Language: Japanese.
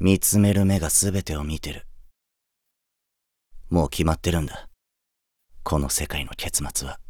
見つめる目が全てを見てる。もう決まってるんだ。この世界の結末は。